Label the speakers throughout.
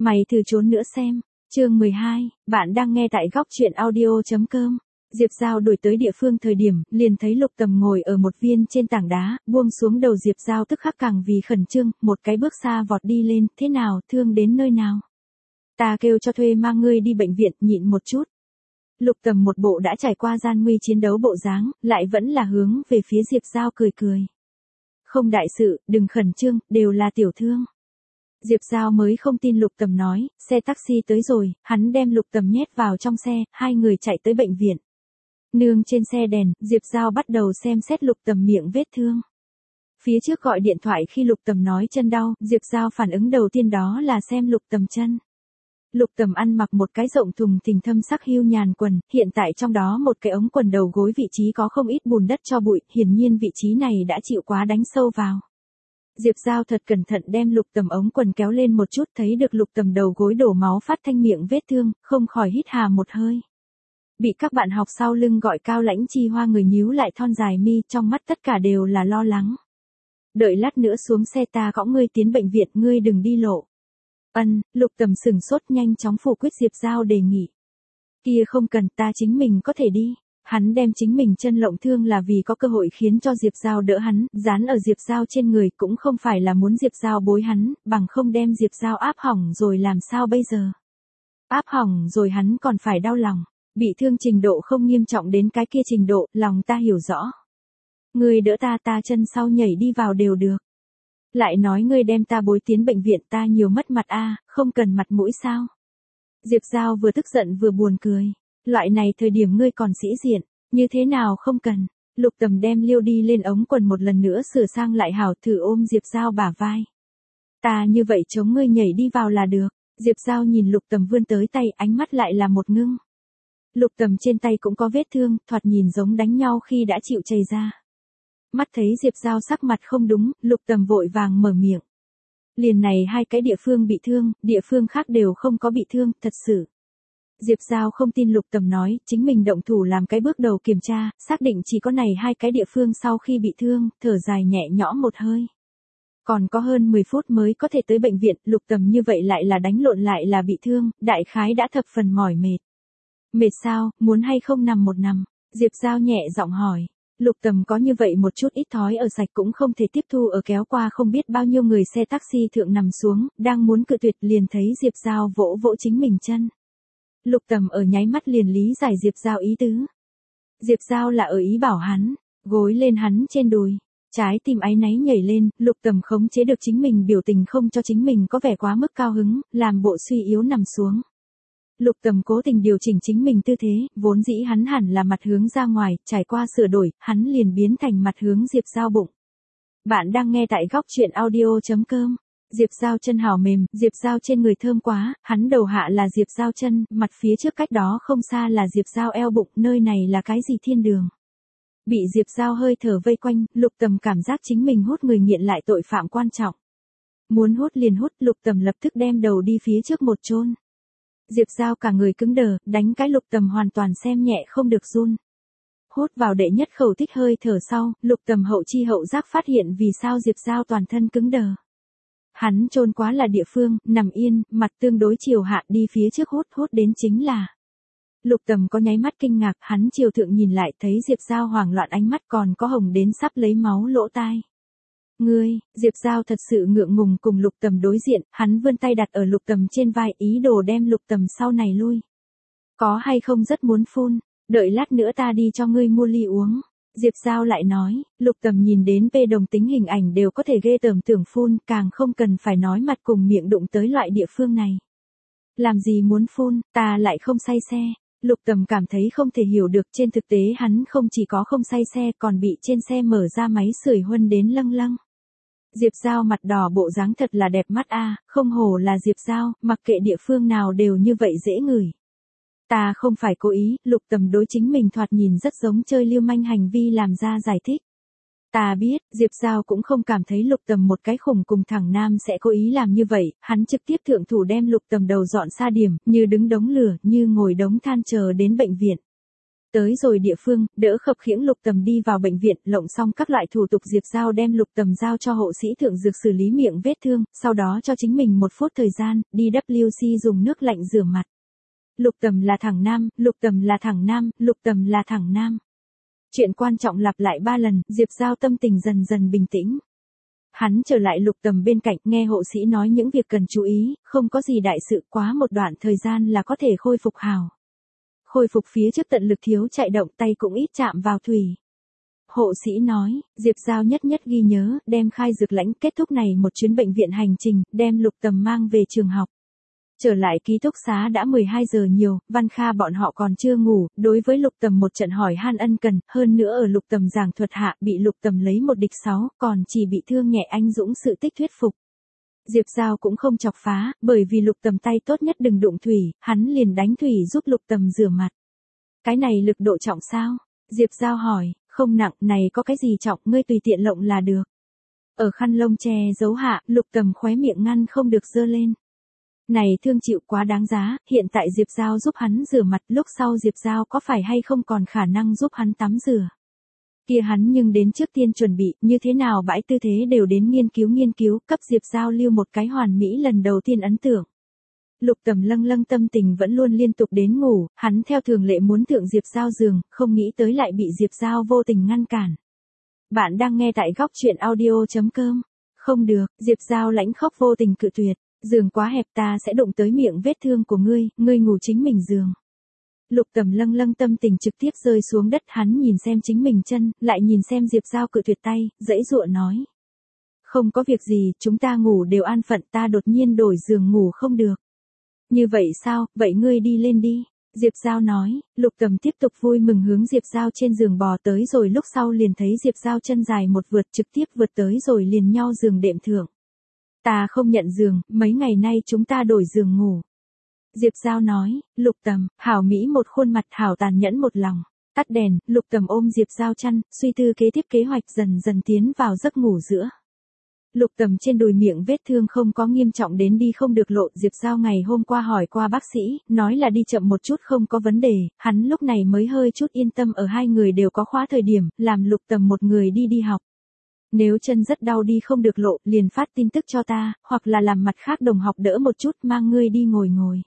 Speaker 1: Mày thử trốn nữa xem. Chương 12, bạn đang nghe tại góc truyện audio.com. Diệp Giao đuổi tới địa phương thời điểm, liền thấy Lục Tầm ngồi ở một viên trên tảng đá, buông xuống đầu Diệp Giao tức khắc càng vì khẩn trương, một cái bước xa vọt đi lên, thế nào, thương đến nơi nào? Ta kêu cho thuê mang ngươi đi bệnh viện, nhịn một chút. Lục Tầm một bộ đã trải qua gian nguy chiến đấu bộ dáng, lại vẫn là hướng về phía Diệp Giao cười cười. Không đại sự, đừng khẩn trương, đều là tiểu thương. Diệp Giao mới không tin Lục Tầm nói, xe taxi tới rồi, hắn đem Lục Tầm nhét vào trong xe, hai người chạy tới bệnh viện. Nương trên xe đèn, Diệp Giao bắt đầu xem xét Lục Tầm miệng vết thương. Phía trước gọi điện thoại khi Lục Tầm nói chân đau, Diệp Giao phản ứng đầu tiên đó là xem Lục Tầm chân. Lục Tầm ăn mặc một cái rộng thùng thình thâm sắc hưu nhàn quần, hiện tại trong đó một cái ống quần đầu gối vị trí có không ít bùn đất cho bụi, hiển nhiên vị trí này đã chịu quá đánh sâu vào. Diệp Giao thật cẩn thận đem Lục Tầm ống quần kéo lên một chút, thấy được Lục Tầm đầu gối đổ máu phát thanh miệng vết thương, không khỏi hít hà một hơi. Bị các bạn học sau lưng gọi Cao Lãnh Chi Hoa người nhíu lại thon dài mi, trong mắt tất cả đều là lo lắng. Đợi lát nữa xuống xe ta cõng ngươi tiến bệnh viện, ngươi đừng đi lộ. Lục Tầm sửng sốt nhanh chóng phủ quyết Diệp Giao đề nghị. Kia không cần, ta chính mình có thể đi. Hắn đem chính mình chân lộng thương là vì có cơ hội khiến cho Diệp Giao đỡ hắn, dán ở Diệp Giao trên người cũng không phải là muốn Diệp Giao bối hắn, bằng không đem Diệp Giao áp hỏng rồi làm sao bây giờ. Áp hỏng rồi hắn còn phải đau lòng, bị thương trình độ không nghiêm trọng đến cái kia trình độ, lòng ta hiểu rõ. Ngươi đỡ ta chân sau nhảy đi vào đều được. Lại nói ngươi đem ta bối tiến bệnh viện ta nhiều mất mặt không cần mặt mũi sao. Diệp Giao vừa tức giận vừa buồn cười. Loại này thời điểm ngươi còn sĩ diện, như thế nào không cần. Lục Tầm đem liêu đi lên ống quần một lần nữa sửa sang lại hảo, thử ôm Diệp Giao bả vai. Ta như vậy chống ngươi nhảy đi vào là được. Diệp Giao nhìn Lục Tầm vươn tới tay, ánh mắt lại là một ngưng. Lục Tầm trên tay cũng có vết thương, thoạt nhìn giống đánh nhau khi đã chịu chảy ra. Mắt thấy Diệp Giao sắc mặt không đúng, Lục Tầm vội vàng mở miệng. Liền này hai cái địa phương bị thương, địa phương khác đều không có bị thương, thật sự. Diệp Giao không tin Lục Tầm nói, chính mình động thủ làm cái bước đầu kiểm tra, xác định chỉ có này hai cái địa phương sau khi bị thương, thở dài nhẹ nhõm một hơi. Còn có hơn 10 phút mới có thể tới bệnh viện, Lục Tầm như vậy lại là đánh lộn lại là bị thương, đại khái đã thập phần mỏi mệt. Mệt sao, muốn hay không nằm một nằm? Diệp Giao nhẹ giọng hỏi. Lục Tầm có như vậy một chút ít thói ở sạch cũng không thể tiếp thu ở kéo qua không biết bao nhiêu người xe taxi thượng nằm xuống, đang muốn cự tuyệt liền thấy Diệp Giao vỗ vỗ chính mình chân. Lục Tầm ở nháy mắt liền lý giải Diệp Giao ý tứ. Diệp Giao là ở ý bảo hắn, gối lên hắn trên đùi. Trái tim áy náy nhảy lên, Lục Tầm khống chế được chính mình biểu tình không cho chính mình có vẻ quá mức cao hứng, làm bộ suy yếu nằm xuống. Lục Tầm cố tình điều chỉnh chính mình tư thế, vốn dĩ hắn hẳn là mặt hướng ra ngoài, trải qua sửa đổi, hắn liền biến thành mặt hướng Diệp Giao bụng. Bạn đang nghe tại góc truyện audio.com. Diệp Giao chân hào mềm, Diệp Giao trên người thơm quá, hắn đầu hạ là Diệp Giao chân, mặt phía trước cách đó không xa là Diệp Giao eo bụng, nơi này là cái gì thiên đường. Bị Diệp Giao hơi thở vây quanh, Lục Tầm cảm giác chính mình hút người nghiện lại tội phạm quan trọng. Muốn hút liền hút, Lục Tầm lập tức đem đầu đi phía trước một chôn. Diệp Giao cả người cứng đờ, đánh cái Lục Tầm hoàn toàn xem nhẹ không được run. Hút vào đệ nhất khẩu thích hơi thở sau, Lục Tầm hậu chi hậu giác phát hiện vì sao Diệp Giao toàn thân cứng đờ. Hắn chôn quá là địa phương, nằm yên, mặt tương đối chiều hạ đi phía trước hút đến chính là. Lục Tầm có nháy mắt kinh ngạc, hắn chiều thượng nhìn lại thấy Diệp Giao hoảng loạn ánh mắt còn có hồng đến sắp lấy máu lỗ tai. Ngươi, Diệp Giao thật sự ngượng ngùng cùng Lục Tầm đối diện, hắn vươn tay đặt ở Lục Tầm trên vai ý đồ đem Lục Tầm sau này lui. Có hay không rất muốn phun, đợi lát nữa ta đi cho ngươi mua ly uống. Diệp Giao lại nói, Lục Tầm nhìn đến về đồng tính hình ảnh đều có thể ghê tởm tưởng phun, càng không cần phải nói mặt cùng miệng đụng tới loại địa phương này. Làm gì muốn phun, ta lại không say xe. Lục Tầm cảm thấy không thể hiểu được, trên thực tế hắn không chỉ có không say xe còn bị trên xe mở ra máy sưởi huân đến lâng lâng. Diệp Giao mặt đỏ bộ dáng thật là đẹp mắt không hổ là Diệp Giao, mặc kệ địa phương nào đều như vậy dễ ngửi. Ta không phải cố ý, Lục Tầm đối chính mình thoạt nhìn rất giống chơi lưu manh hành vi làm ra giải thích. Ta biết, Diệp Giao cũng không cảm thấy Lục Tầm một cái khủng cùng thằng nam sẽ cố ý làm như vậy, hắn trực tiếp thượng thủ đem Lục Tầm đầu dọn xa điểm, như đứng đống lửa, như ngồi đống than chờ đến bệnh viện. Tới rồi địa phương, đỡ khập khiễng Lục Tầm đi vào bệnh viện, lộng xong các loại thủ tục Diệp Giao đem Lục Tầm giao cho hộ sĩ thượng dược xử lý miệng vết thương, sau đó cho chính mình 1 phút thời gian, đi WC dùng nước lạnh rửa mặt. Lục Tầm là thẳng nam, Lục Tầm là thẳng nam, Lục Tầm là thẳng nam. Chuyện quan trọng lặp lại 3 lần, Diệp Giao tâm tình dần dần bình tĩnh. Hắn trở lại Lục Tầm bên cạnh, nghe hộ sĩ nói những việc cần chú ý, không có gì đại sự, quá một đoạn thời gian là có thể khôi phục hảo. Khôi phục phía trước tận lực thiếu chạy động, tay cũng ít chạm vào thủy. Hộ sĩ nói, Diệp Giao nhất nhất ghi nhớ, đem khai dược lãnh, kết thúc này một chuyến bệnh viện hành trình, đem Lục Tầm mang về trường học. Trở lại ký túc xá đã 12 giờ nhiều, Văn Kha bọn họ còn chưa ngủ, đối với Lục Tầm một trận hỏi han ân cần, hơn nữa ở Lục Tầm giảng thuật hạ bị Lục Tầm lấy 1 địch 6, còn chỉ bị thương nhẹ anh dũng sự tích thuyết phục. Diệp Giao cũng không chọc phá, bởi vì Lục Tầm tay tốt nhất đừng đụng thủy, hắn liền đánh thủy giúp Lục Tầm rửa mặt. Cái này lực độ trọng sao? Diệp Giao hỏi, không nặng, này có cái gì trọng, ngươi tùy tiện lộng là được. Ở khăn lông che giấu hạ, Lục Tầm khóe miệng ngăn không được giơ lên. Này thương chịu quá đáng giá, hiện tại Diệp Giao giúp hắn rửa mặt, lúc sau Diệp Giao có phải hay không còn khả năng giúp hắn tắm rửa. Kia hắn nhưng đến trước tiên chuẩn bị, như thế nào bãi tư thế đều đến nghiên cứu, cấp Diệp Giao lưu một cái hoàn mỹ lần đầu tiên ấn tượng. Lục Tầm lâng tâm tình vẫn luôn liên tục đến ngủ, hắn theo thường lệ muốn thượng Diệp Giao giường, không nghĩ tới lại bị Diệp Giao vô tình ngăn cản. Bạn đang nghe tại góc chuyện audio.com. Không được, Diệp Giao lãnh khóc vô tình cự tuyệt, giường quá hẹp, ta sẽ đụng tới miệng vết thương của ngươi ngủ chính mình giường. Lục Tầm lâng tâm tình trực tiếp rơi xuống đất, hắn nhìn xem chính mình chân, lại nhìn xem Diệp Giao cự tuyệt tay, giãy giụa nói. Không có việc gì, chúng ta ngủ đều an phận, ta đột nhiên đổi giường ngủ không được. Như vậy sao, vậy ngươi đi lên đi. Diệp Giao nói, Lục Tầm tiếp tục vui mừng hướng Diệp Giao trên giường bò tới rồi lúc sau liền thấy Diệp Giao chân dài một vượt trực tiếp vượt tới rồi liền nhau giường đệm thượng. Ta không nhận giường, mấy ngày nay chúng ta đổi giường ngủ. Diệp Giao nói, Lục Tầm, hảo mỹ một khuôn mặt, hảo tàn nhẫn một lòng. Tắt đèn, Lục Tầm ôm Diệp Giao chăn, suy tư kế tiếp kế hoạch dần dần tiến vào giấc ngủ giữa. Lục Tầm trên đùi miệng vết thương không có nghiêm trọng đến đi không được lộ, Diệp Giao ngày hôm qua hỏi qua bác sĩ, nói là đi chậm một chút không có vấn đề, hắn lúc này mới hơi chút yên tâm ở hai người đều có khóa thời điểm, làm Lục Tầm một người đi học. Nếu chân rất đau đi không được lộ, liền phát tin tức cho ta, hoặc là làm mặt khác đồng học đỡ một chút, mang ngươi đi ngồi.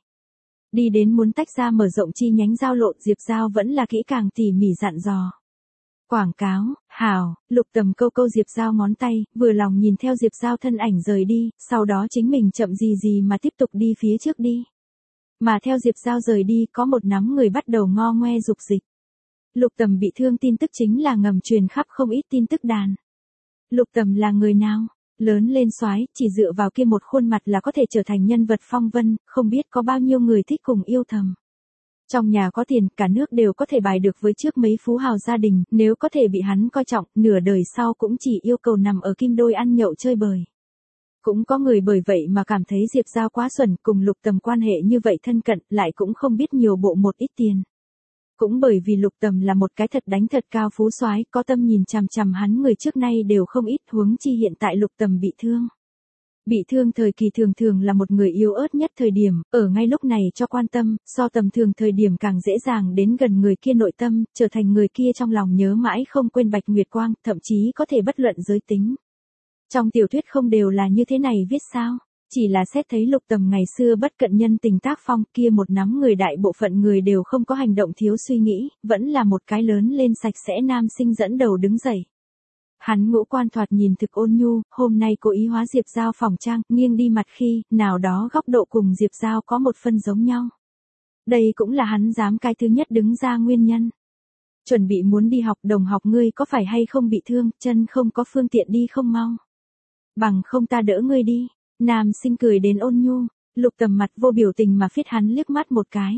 Speaker 1: Đi đến muốn tách ra mở rộng chi nhánh giao lộ, Diệp Giao vẫn là kỹ càng tỉ mỉ dặn dò. Quảng cáo, hảo, Lục Tầm câu Diệp Giao ngón tay, vừa lòng nhìn theo Diệp Giao thân ảnh rời đi, sau đó chính mình chậm gì mà tiếp tục đi phía trước đi. Mà theo Diệp Giao rời đi, có một nắm người bắt đầu ngo ngoe dục dịch. Lục Tầm bị thương tin tức chính là ngầm truyền khắp không ít tin tức đàn. Lục Tầm là người nào? Lớn lên soái, chỉ dựa vào kia một khuôn mặt là có thể trở thành nhân vật phong vân, không biết có bao nhiêu người thích cùng yêu thầm. Trong nhà có tiền, cả nước đều có thể bài được với trước mấy phú hào gia đình, nếu có thể bị hắn coi trọng, nửa đời sau cũng chỉ yêu cầu nằm ở kim đôi ăn nhậu chơi bời. Cũng có người bởi vậy mà cảm thấy Diệp Giao quá xuẩn, cùng Lục Tầm quan hệ như vậy thân cận, lại cũng không biết nhiều bộ một ít tiền. Cũng bởi vì Lục Tầm là một cái thật đánh thật cao phú soái, có tâm nhìn chằm chằm hắn người trước nay đều không ít, huống chi hiện tại Lục Tầm bị thương. Bị thương thời kỳ thường là một người yếu ớt nhất thời điểm, ở ngay lúc này cho quan tâm, so tầm thường thời điểm càng dễ dàng đến gần người kia nội tâm, trở thành người kia trong lòng nhớ mãi không quên Bạch Nguyệt Quang, thậm chí có thể bất luận giới tính. Trong tiểu thuyết không đều là như thế này viết sao? Chỉ là xét thấy Lục Tầm ngày xưa bất cận nhân tình tác phong, kia một nắm người đại bộ phận người đều không có hành động thiếu suy nghĩ, vẫn là một cái lớn lên sạch sẽ nam sinh dẫn đầu đứng dậy. Hắn ngũ quan thoạt nhìn thực ôn nhu, hôm nay cố ý hóa Diệp Giao phòng trang, nghiêng đi mặt khi, nào đó góc độ cùng Diệp Giao có một phân giống nhau. Đây cũng là hắn dám cái thứ nhất đứng ra nguyên nhân. Chuẩn bị muốn đi học, đồng học ngươi có phải hay không bị thương, chân không có phương tiện đi không mau. Bằng không ta đỡ ngươi đi. Nam sinh cười đến ôn nhu, Lục Tầm mặt vô biểu tình mà phiết hắn liếc mắt một cái.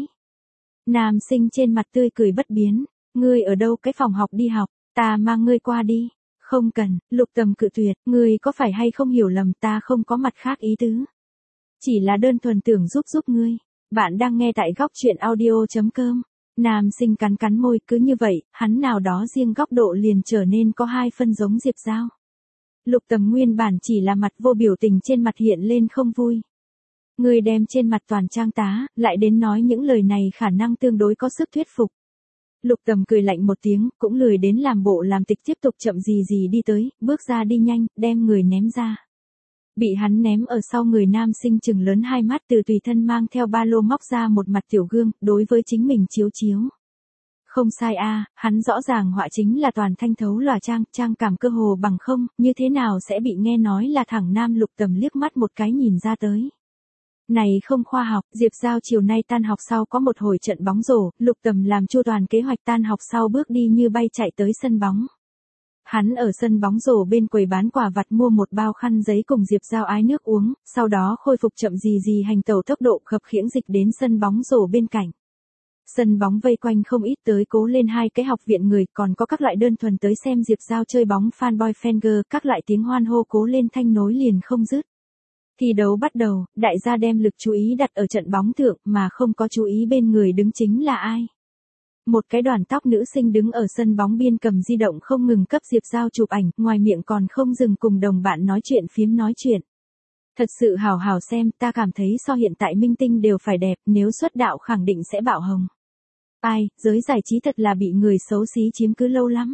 Speaker 1: Nam sinh trên mặt tươi cười bất biến, ngươi ở đâu cái phòng học đi học, ta mang ngươi qua đi. Không cần, Lục Tầm cự tuyệt, ngươi có phải hay không hiểu lầm, ta không có mặt khác ý tứ. Chỉ là đơn thuần tưởng giúp ngươi. Bạn đang nghe tại góc chuyện audio.com. Nam sinh cắn môi, cứ như vậy, hắn nào đó riêng góc độ liền trở nên có hai phân giống Diệp Giao. Lục Tầm nguyên bản chỉ là mặt vô biểu tình, trên mặt hiện lên không vui. Ngươi đem trên mặt toàn trang tá, lại đến nói những lời này khả năng tương đối có sức thuyết phục. Lục Tầm cười lạnh một tiếng, cũng lười đến làm bộ làm tịch tiếp tục chậm gì gì đi tới, bước ra đi nhanh, đem người ném ra. Bị hắn ném ở sau người nam sinh chừng lớn hai mắt từ tùy thân mang theo ba lô móc ra một mặt tiểu gương, đối với chính mình chiếu chiếu. Không sai a, hắn rõ ràng họa chính là toàn thanh thấu lòa trang cảm cơ hồ bằng không, như thế nào sẽ bị nghe nói là thẳng nam. Lục Tầm liếc mắt một cái nhìn ra tới. Này không khoa học, Diệp Giao chiều nay tan học sau có một hồi trận bóng rổ, Lục Tầm làm chu toàn kế hoạch tan học sau bước đi như bay chạy tới sân bóng. Hắn ở sân bóng rổ bên quầy bán quà vặt mua một bao khăn giấy cùng Diệp Giao ái nước uống, sau đó khôi phục chậm gì gì hành tẩu tốc độ khập khiễng dịch đến sân bóng rổ bên cạnh. Sân bóng vây quanh không ít tới cố lên hai cái học viện người, còn có các loại đơn thuần tới xem Diệp Giao chơi bóng fanboy fanger, các loại tiếng hoan hô cố lên thanh nối liền không dứt. Thi đấu bắt đầu, đại gia đem lực chú ý đặt ở trận bóng thượng mà không có chú ý bên người đứng chính là ai. Một cái đoàn tóc nữ sinh đứng ở sân bóng biên cầm di động không ngừng cấp Diệp Giao chụp ảnh, ngoài miệng còn không dừng cùng đồng bạn nói chuyện phiếm nói chuyện. Thật sự hào hào xem, ta cảm thấy so hiện tại minh tinh đều phải đẹp, nếu xuất đạo khẳng định sẽ bạo hồng. Ai, giới giải trí thật là bị người xấu xí chiếm cứ lâu lắm.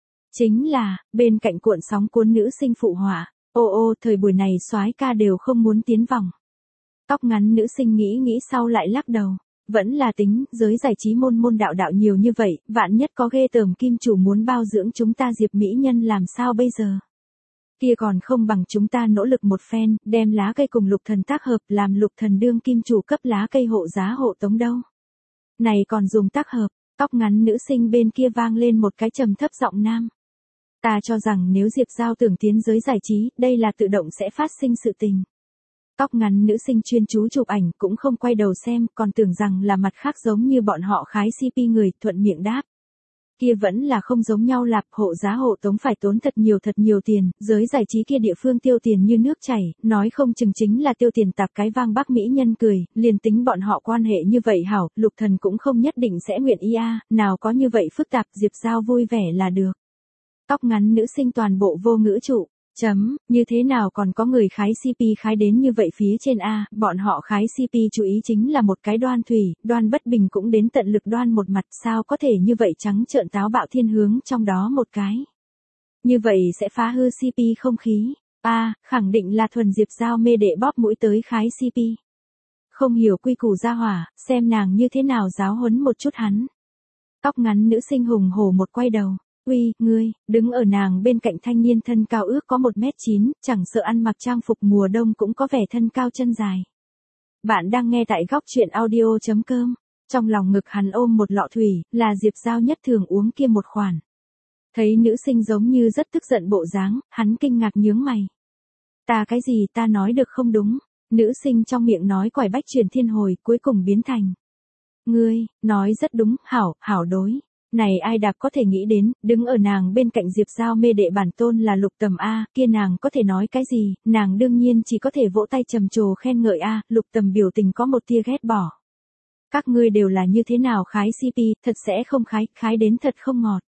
Speaker 1: Chính là, bên cạnh cuộn sóng cuốn nữ sinh phụ họa, ô thời buổi này soái ca đều không muốn tiến vòng. Tóc ngắn nữ sinh nghĩ sau lại lắc đầu. Vẫn là tính, giới giải trí môn đạo nhiều như vậy, vạn nhất có ghê tởm kim chủ muốn bao dưỡng chúng ta Diệp mỹ nhân làm sao bây giờ? Kia còn không bằng chúng ta nỗ lực một phen, đem lá cây cùng Lục Thần tác hợp, làm Lục Thần đương kim chủ cấp lá cây hộ giá hộ tống đâu. Này còn dùng tác hợp, tóc ngắn nữ sinh bên kia vang lên một cái trầm thấp giọng nam. Ta cho rằng nếu Diệp Giao tưởng tiến giới giải trí, đây là tự động sẽ phát sinh sự tình. Tóc ngắn nữ sinh chuyên chú chụp ảnh cũng không quay đầu xem, còn tưởng rằng là mặt khác giống như bọn họ khái CP người, thuận miệng đáp. Kia vẫn là không giống nhau, lạp hộ giá hộ tống phải tốn thật nhiều tiền, giới giải trí kia địa phương tiêu tiền như nước chảy, nói không chừng chính là tiêu tiền tạp cái vang bác mỹ nhân cười, liền tính bọn họ quan hệ như vậy hảo, Lục Thần cũng không nhất định sẽ nguyện ý a, nào có như vậy phức tạp, Diệp Giao vui vẻ là được. Tóc ngắn nữ sinh toàn bộ vô ngữ trụ. Như thế nào còn có người khái CP khái đến như vậy phía trên a, bọn họ khái CP chú ý chính là một cái Đoan Thủy, Đoan Bất Bình cũng đến tận lực đoan một mặt, sao có thể như vậy trắng trợn táo bạo thiên hướng trong đó một cái. Như vậy sẽ phá hư CP không khí, khẳng định là thuần Diệp Giao mê đệ bóp mũi tới khái CP. Không hiểu quy củ gia hỏa, xem nàng như thế nào giáo huấn một chút hắn. Tóc ngắn nữ sinh hùng hổ một quay đầu. Uy, ngươi, đứng ở nàng bên cạnh thanh niên thân cao ước có 1m9, chẳng sợ ăn mặc trang phục mùa đông cũng có vẻ thân cao chân dài. Bạn đang nghe tại góc truyện audio.com, trong lòng ngực hắn ôm một lọ thủy, là Diệp Giao nhất thường uống kia một khoản. Thấy nữ sinh giống như rất tức giận bộ dáng, hắn kinh ngạc nhướng mày. Ta cái gì ta nói được không đúng, nữ sinh trong miệng nói quải bách truyền thiên hồi cuối cùng biến thành. Ngươi, nói rất đúng, hảo đối. Này ai đạp có thể nghĩ đến, đứng ở nàng bên cạnh Diệp Giao mê đệ bản tôn là Lục Tầm a, kia nàng có thể nói cái gì, nàng đương nhiên chỉ có thể vỗ tay trầm trồ khen ngợi a, Lục Tầm biểu tình có một tia ghét bỏ. Các ngươi đều là như thế nào khái CP, thật sẽ không khái đến thật không ngọt.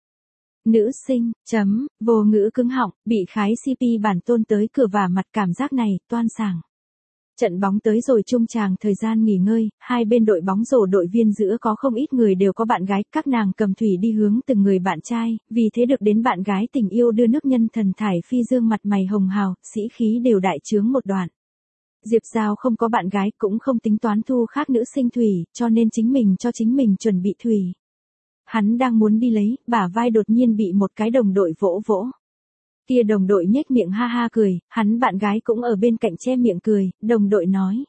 Speaker 1: Nữ sinh, vô ngữ cứng họng, bị khái CP bản tôn tới cửa vả mặt cảm giác này, toan sảng. Trận bóng tới rồi trung tràng thời gian nghỉ ngơi, hai bên đội bóng rổ đội viên giữa có không ít người đều có bạn gái, các nàng cầm thủy đi hướng từng người bạn trai, vì thế được đến bạn gái tình yêu đưa nước nhân thần thải phi dương mặt mày hồng hào, sĩ khí đều đại trướng một đoạn. Diệp Giao không có bạn gái cũng không tính toán thu khác nữ sinh thủy, cho nên chính mình cho chính mình chuẩn bị thủy. Hắn đang muốn đi lấy, bả vai đột nhiên bị một cái đồng đội vỗ. Kia đồng đội nhếch miệng ha ha cười, hắn bạn gái cũng ở bên cạnh che miệng cười, đồng đội nói.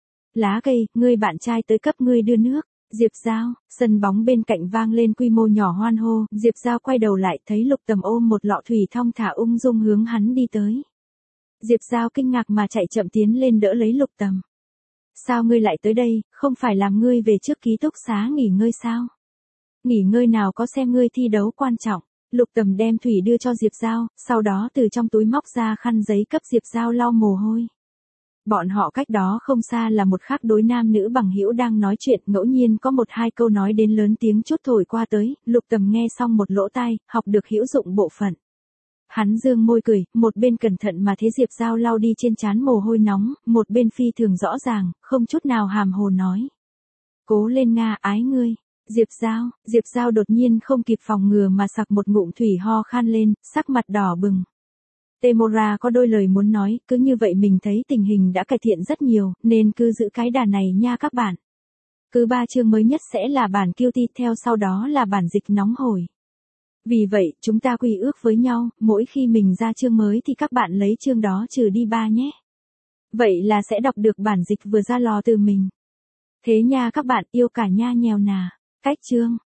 Speaker 1: Lá cây, ngươi bạn trai tới cấp ngươi đưa nước. Diệp Giao, sân bóng bên cạnh vang lên quy mô nhỏ hoan hô, Diệp Giao quay đầu lại thấy Lục Tầm ôm một lọ thủy thong thả ung dung hướng hắn đi tới. Diệp Giao kinh ngạc mà chạy chậm tiến lên đỡ lấy Lục Tầm. Sao ngươi lại tới đây, không phải làm ngươi về trước ký túc xá nghỉ ngơi sao? Nghỉ ngơi nào có xem ngươi thi đấu quan trọng. Lục Tầm đem thủy đưa cho Diệp Giao, sau đó từ trong túi móc ra khăn giấy cấp Diệp Giao lau mồ hôi. Bọn họ cách đó không xa là một khác đối nam nữ bằng hữu đang nói chuyện, ngẫu nhiên có một hai câu nói đến lớn tiếng chút thổi qua tới, Lục Tầm nghe xong một lỗ tai, học được hữu dụng bộ phận. Hắn dương môi cười, một bên cẩn thận mà thế Diệp Giao lau đi trên trán mồ hôi nóng, một bên phi thường rõ ràng, không chút nào hàm hồ nói. Cố lên Nga ái ngươi. Diệp Giao đột nhiên không kịp phòng ngừa mà sặc một ngụm thủy ho khan lên, sắc mặt đỏ bừng. Temora có đôi lời muốn nói, cứ như vậy mình thấy tình hình đã cải thiện rất nhiều, nên cứ giữ cái đà này nha các bạn. Cứ 3 chương mới nhất sẽ là bản QT, theo sau đó là bản dịch nóng hổi. Vì vậy, chúng ta quy ước với nhau, mỗi khi mình ra chương mới thì các bạn lấy chương đó trừ đi 3 nhé. Vậy là sẽ đọc được bản dịch vừa ra lò từ mình. Thế nha các bạn, yêu cả nha nhèo nà. Cách chương.